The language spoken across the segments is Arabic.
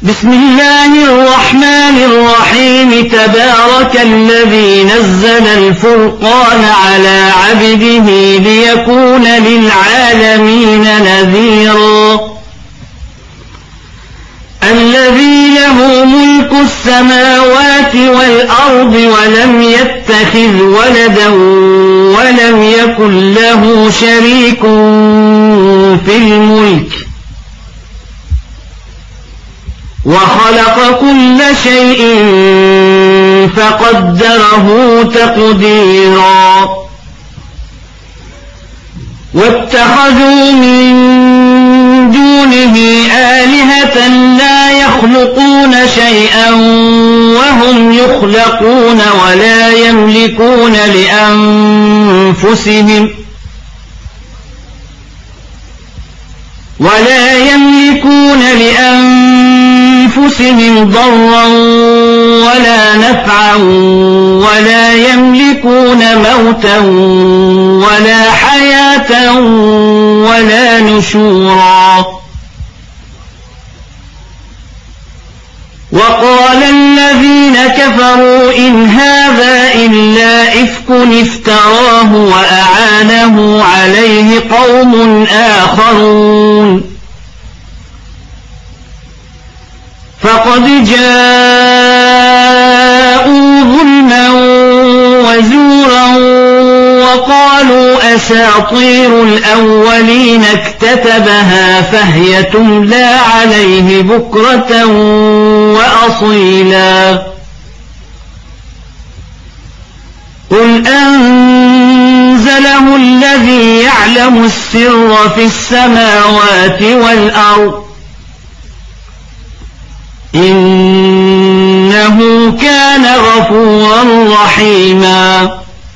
بسم الله الرحمن الرحيم تبارك الذي نزل الفرقان على عبده ليكون للعالمين نذيرا الذي له ملك السماوات والأرض ولم يتخذ ولدا ولم يكن له شريك في الملك وخلق كل شيء فقدره تقديرا واتخذوا من دونه آلهة لا يخلقون شيئا وهم يخلقون ولا يملكون لأنفسهم ضرا ولا نفعا ولا يملكون موتا ولا حياة ولا نشورا وقال الذين كفروا إن هذا إلا إفك افتراه وأعانه عليه قوم آخرون فقد جاءوا ظلما وزورا وقالوا أساطير الأولين اكتتبها فهي تملى عليه بكرة وأصيلا قل أنزله الذي يعلم السر في السماوات والأرض إنه كان غفورا رحيما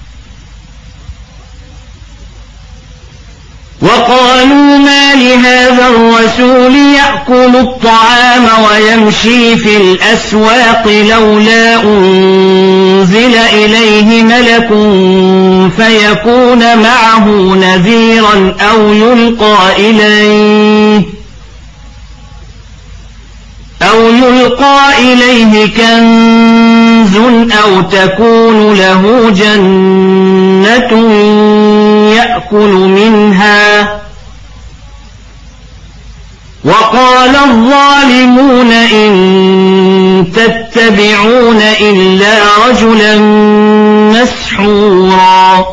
وقالوا ما لهذا الرسول يأكل الطعام ويمشي في الأسواق لولا أنزل إليه ملك فيكون معه نذيرا أو يلقى إليه كنز أو تكون له جنة يأكل منها وقال الظالمون إن تتبعون إلا رجلا مسحورا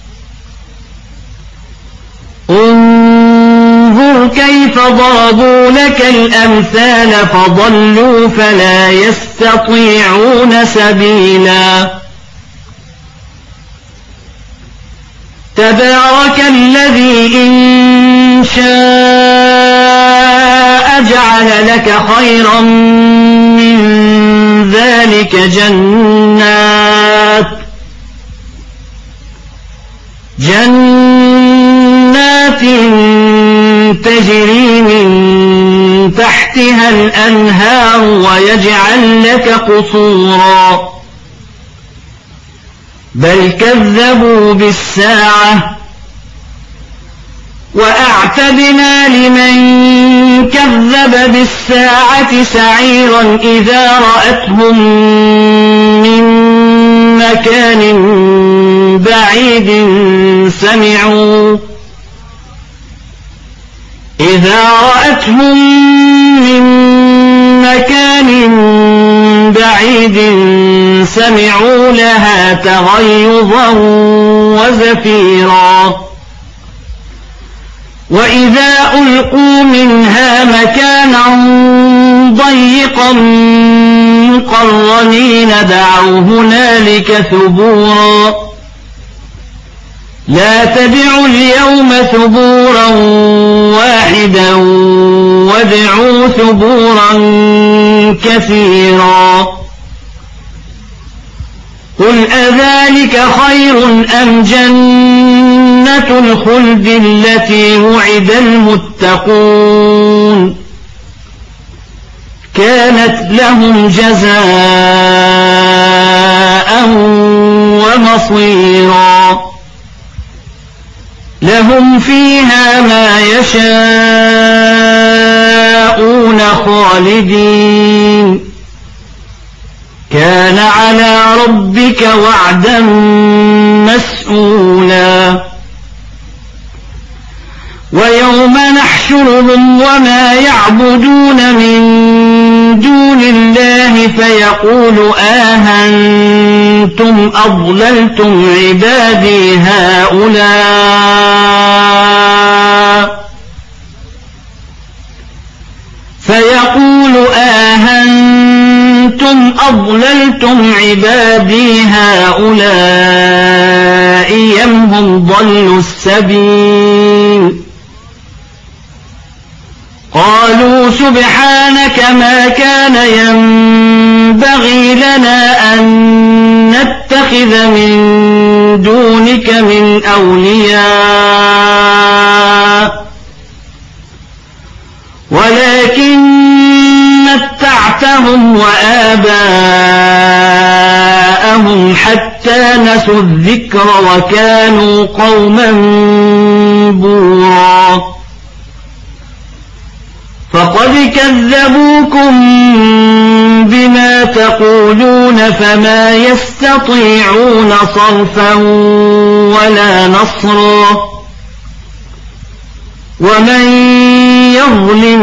انظر كيف ضربوا لك الأمثال فضلوا فلا يستطيعون سبيلا تبارك الذي إن شاء جعل لك خيرا من ذلك جنات تجري من تحتها الأنهار ويجعل لك قصورا بل كذبوا بالساعة وأعتدنا لمن كذب بالساعة سعيرا إذا رأتهم من مكان بعيد سمعوا لها تغيظا وزفيرا وإذا ألقوا منها مكانا ضيقا مقرنين دعوا هنالك ثبورا لا تدعوا اليوم ثبورا واحدا وادعوا ثبورا كثيرا قل أذلك خير أم جنة الخلد التي وعد المتقون كانت لهم جزاء ومصيرا لهم فيها ما يشاءون خالدين كان على ربك وعدا مسئولا ويوم نحشرهم وما يعبدون من دون الله فيقول آهنتم أضللتم عبادي هؤلاء أم هم ضلوا السبيل قالوا سبحانك ما كان ينبغي لنا أن نتخذ من دونك من أولياء ولكن متعتهم وآباءهم حتى نسوا الذكر وكانوا قوما بورا فقد كذبوكم بما تقولون فما يستطيعون صرفا ولا نصرا ومن يظلم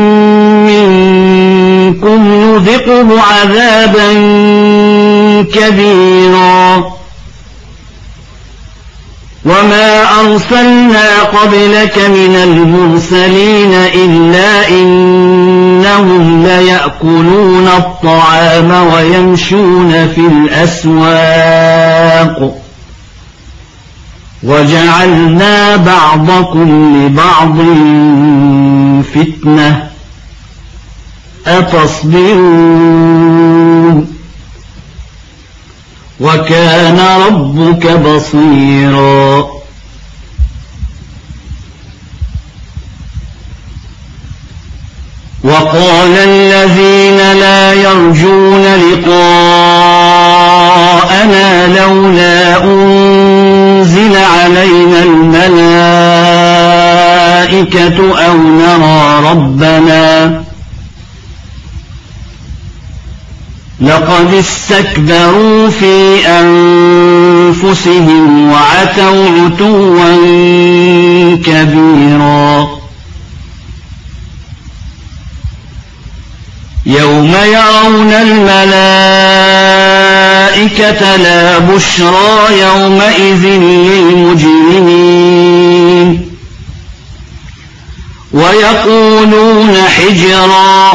منكم نذقه عذابا كبيرا وما أرسلنا قبلك من المرسلين إلا إنهم ليأكلون الطعام ويمشون في الأسواق وجعلنا بعضكم لبعض فتنة أتصبرون وكان ربك بصيرا وقال الذين لا يرجون لقاءنا لولا أنزل علينا الملائكة أو نرى ربنا لقد استكبروا في أنفسهم وعتوا عتوا كبيرا يوم يرون الملائكة لا بشرى يومئذ للمجرمين ويقولون حجرا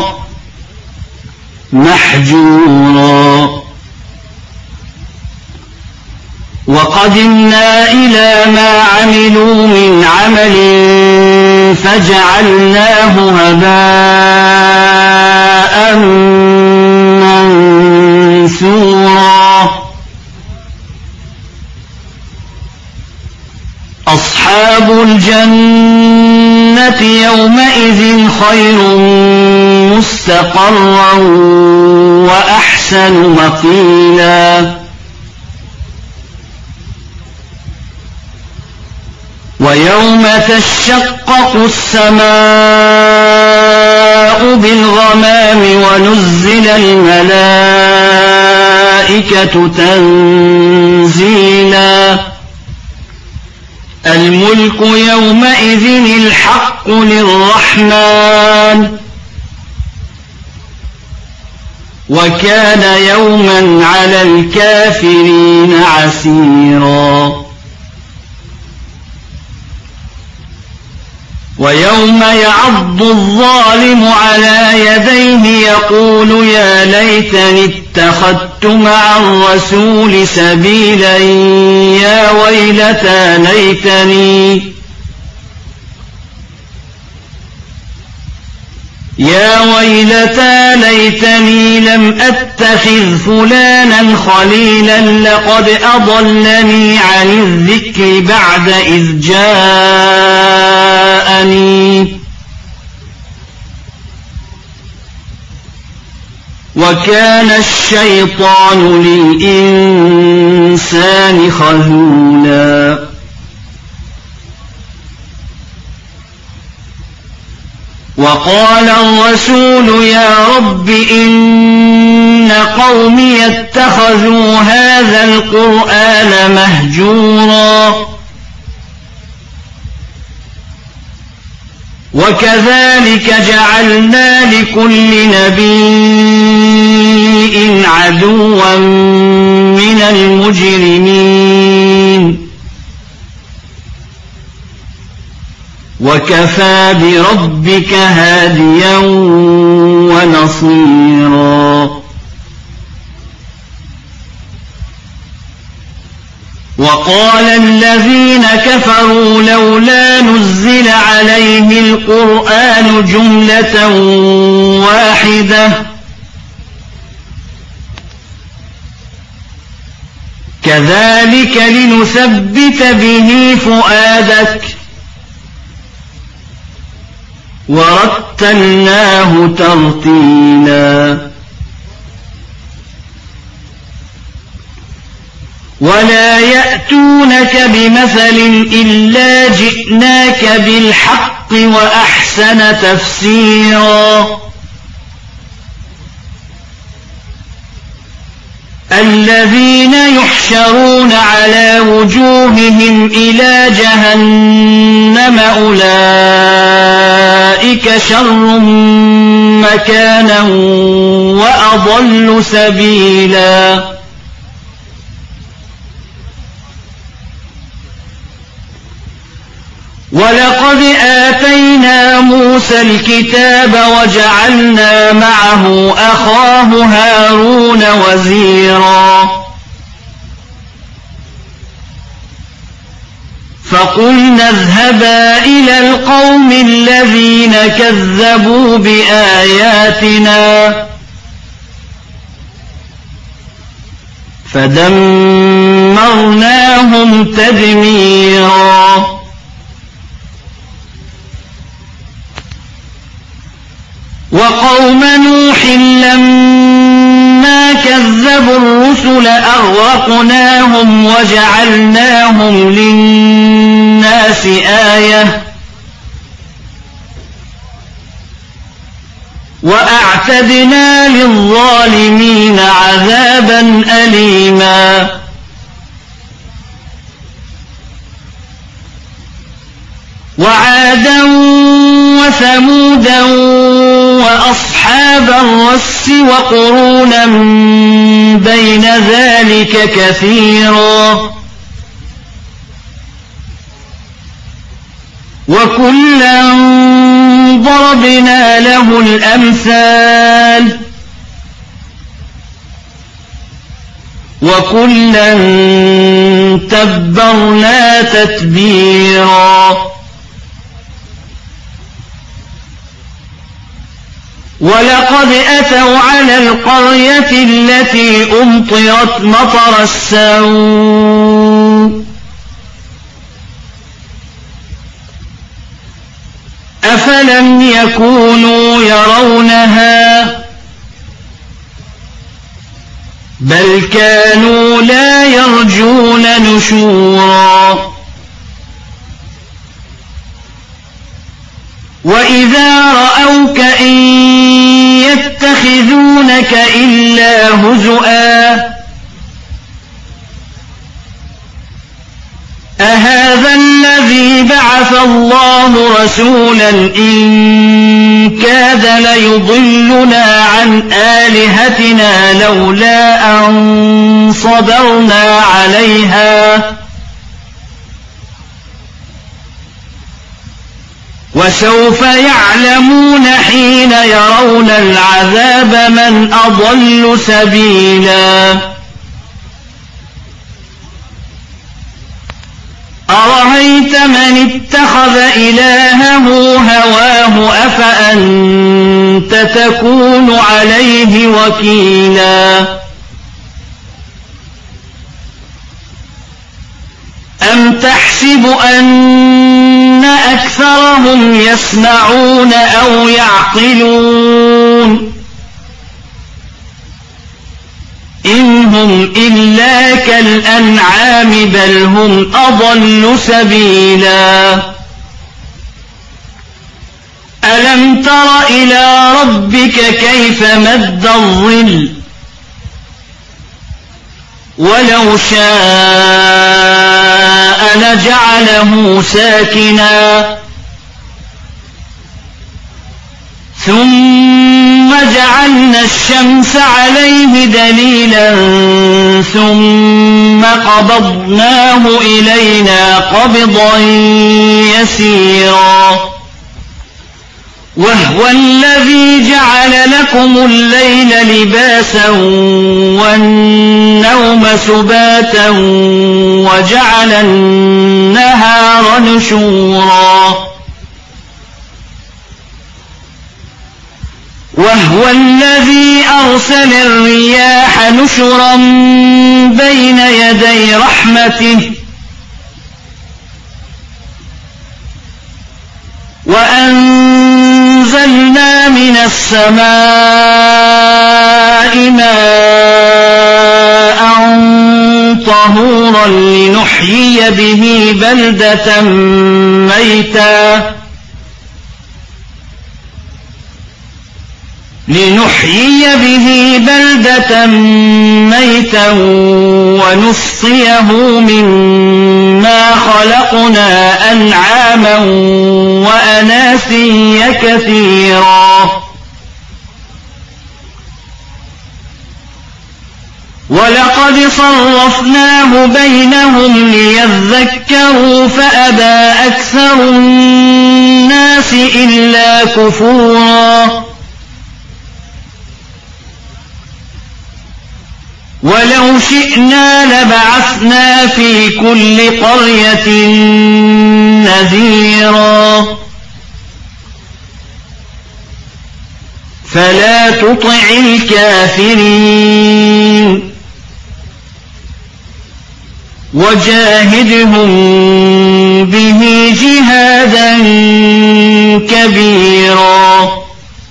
محجورا وقدمنا إلى ما عملوا من عمل فجعلناه هباء منثورا أصحاب الجنة يومئذ خير مستقرا وأحسن مقيلا ويوم تشقق السماء بالغمام ونزل الملائكة تنزيلا الملك يومئذ الحق للرحمن وكان يوما على الكافرين عسيرا ويوم يعض الظالم على يديه يقول يا ليتني اتخذت مع الرسول سبيلا يا ويلتى ليتني لم أتخذ فلانا خليلا لقد أضلني عن الذكر بعد إذ جاءني وكان الشيطان للإنسان خذولا وقال الرسول يا رب إن قومي اتخذوا هذا القرآن مهجورا وكذلك جعلنا لكل نبي عدوا من المجرمين وكفى بربك هاديا ونصيرا وقال الذين كفروا لولا نزل عليه القرآن جملة واحدة كذلك لنثبت به فؤادك ورتلناه ترتيلا ولا يأتونك بمثل إلا جئناك بالحق وأحسن تفسيرا الذين يحشرون على وجوههم إلى جهنم أولئك شر مكانا وأضل سبيلا ولقد آتينا موسى الكتاب وجعلنا معه أخاه هارون وزيرا فقلنا اذهبا إلى القوم الذين كذبوا بآياتنا فدمرناهم تدميرا وقوم نوح لما كذبوا الرسل أغرقناهم وجعلناهم للناس آية وأعتدنا للظالمين عذابا أليما وعادا وثمودا وأصحاب الرس وقرونا بين ذلك كثيرا وكلا ضربنا له الأمثال وكلا تبرنا تتبيرا ولقد أتوا على القرية التي أمطرت مطر السوء أفلم يكونوا يرونها بل كانوا لا يرجون نشورا وإذا رأوك إن يتخذونك إلا هزؤا أهذا الذي بعث الله رسولا إن كاد ليضلنا عن آلهتنا لولا أن صبرنا عليها وسوف يعلمون حين يرون العذاب من أضل سبيلا أرأيت من اتخذ إلهه هواه أفأنت تكون عليه وكيلا أم تحسب أن أكثرهم يسمعون أو يعقلون إن هم إلا كالأنعام بل هم أضل سبيلا ألم تر إلى ربك كيف مد الظل ولو شاء لجعله ساكنا ثم جعلنا الشمس عليه دليلا ثم قبضناه إلينا قبضا يسيرا وهو الذي جعل لكم الليل لباسا والنوم سباتا وجعل النهار نشورا وهو الذي أرسل الرياح نشرا بين يدي رحمته وأنزلنا من السماء ماء طهورا لنحيي به بلدة ميتا ونسقيه مما خلقنا أنعاما وأناسيا كثيرا ولقد صرفناه بينهم ليذكروا فأبى أكثر الناس إلا كفورا ولو شئنا لبعثنا في كل قرية نذيرا فلا تطع الكافرين وجاهدهم به جهادا كبيرا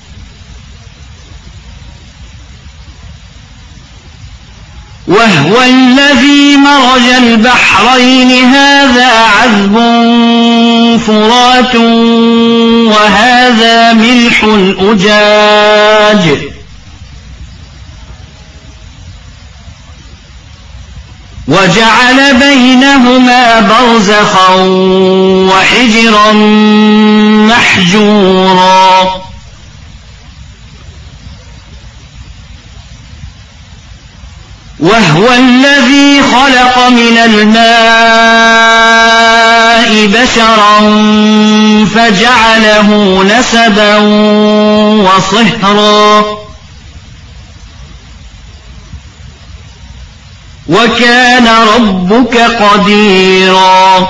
وهو الذي مرج البحرين هذا عذب فرات وهذا ملح أجاج وجعل بينهما برزخا وحجرا محجورا وهو الذي خلق من الماء بشرا فجعله نسبا وصهرا وكان ربك قديرا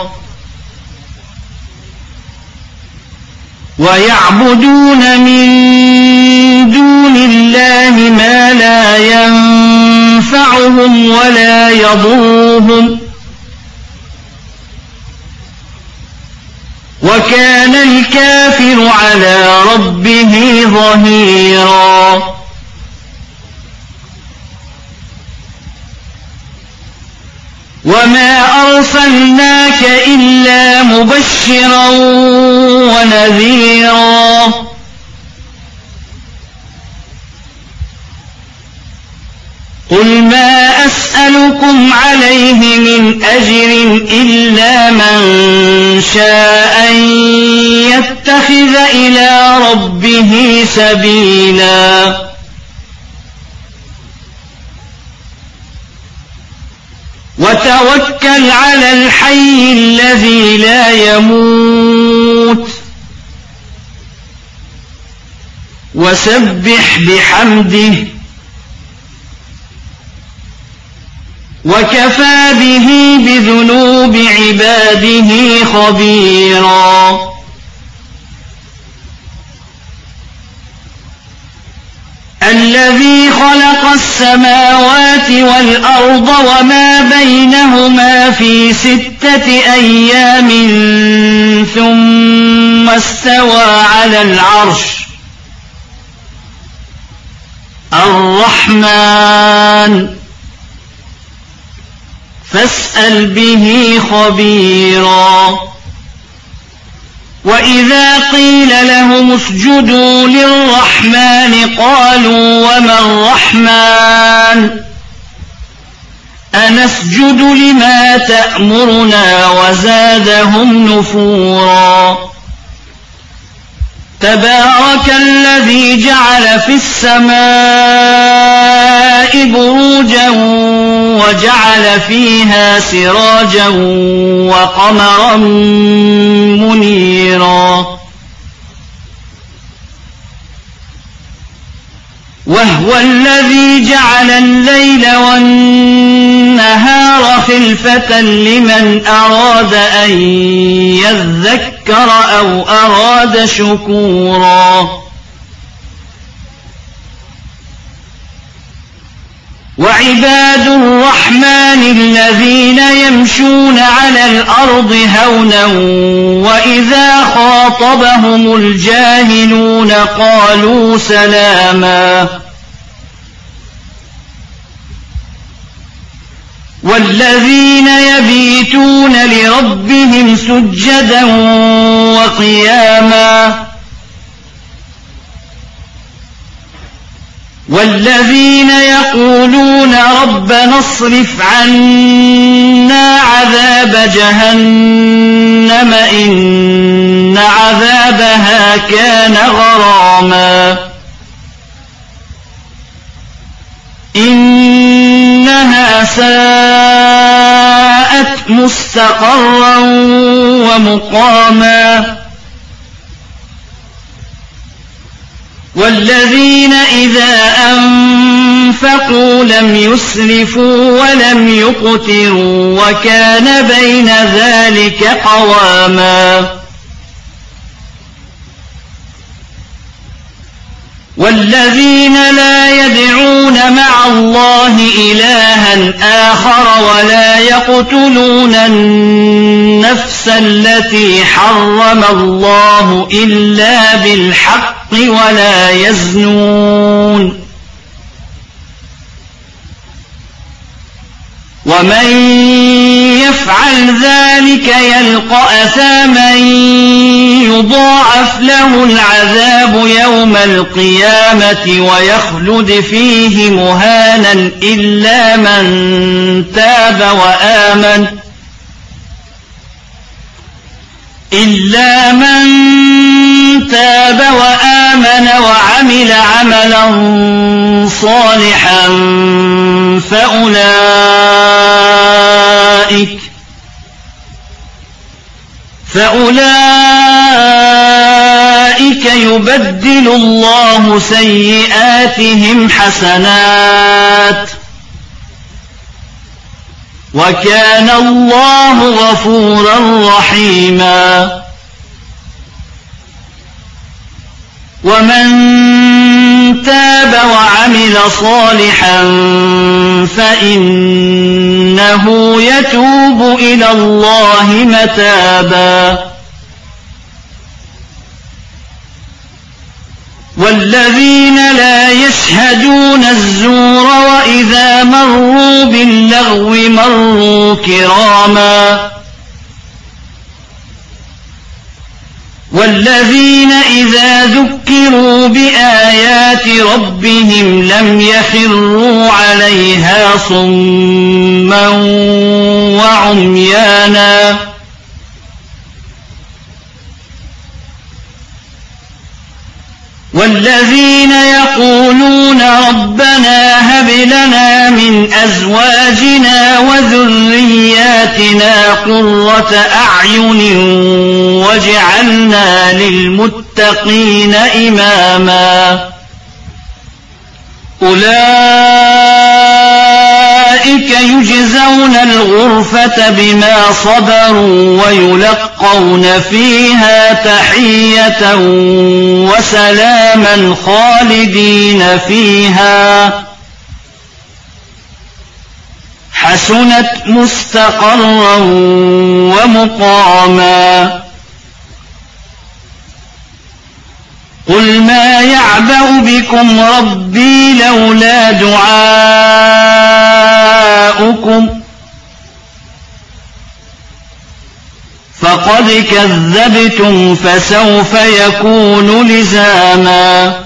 ويعبدون من دون الله ما لا ينفعهم ولا يضرهم وكان الكافر على ربه ظهيرا وما أرسلناك إلا مبشرا ونذيرا قل ما أسألكم عليه من أجر إلا من شاء أن يتخذ إلى ربه سبيلا وتوكل على الحي الذي لا يموت وسبح بحمده وكفى به بذنوب عباده خبيرا الذي خلق السماوات والأرض وما بينهما في 6 أيام ثم استوى على العرش الرحمن فاسأل به خبيرا وإذا قيل لهم اسجدوا للرحمن قالوا وما الرحمن أنسجد لما تأمرنا وزادهم نفورا تبارك الذي جعل في السماء بروجا وجعل فيها سراجا وقمرا منيرا وهو الذي جعل الليل والنهار خلفة لمن أراد أن يذكر أو أراد شكورا وعباد الرحمن الذين يمشون على الأرض هونا وإذا خاطبهم الجاهلون قالوا سلاما والذين يبيتون لربهم سجدا وقياما والذين يقولون ربنا اصرف عنا عذاب جهنم إن عذابها كان غراما إنها ساءت مستقرا ومقاما والذين إذا أنفقوا لم يسرفوا ولم يقتروا وكان بين ذلك قواما والذين لا يدعون مع الله إلها آخر ولا يقتلون النفس التي حرم الله إلا بالحق ولا يزنون ومن يفعل ذلك يلقى أثاما يضاعف له العذاب يوم القيامة ويخلد فيه مهانا إلا من تاب وآمن وعمل عملا صالحا فأولئك يبدل الله سيئاتهم حسنات وكان الله غفورا رحيما ومن تاب وعمل صالحا فإنه يتوب إلى الله متابا والذين لا يشهدون الزور وإذا مروا باللغو مروا كراما والذين إذا ذكروا بآيات ربهم لم يخروا عليها صما وعميانا والذين يقولون ربنا هب لنا من أزواجنا وذرياتنا قرة أعين واجعلنا للمتقين إماما أولئك يجزون الغرفة بما صبروا ويلقون فيها تحية وسلاما خالدين فيها حسنت مستقرا ومقاما قل ما يعبأ بكم ربي لولا دعاؤكم فقد كذبتم فسوف يكون لزاما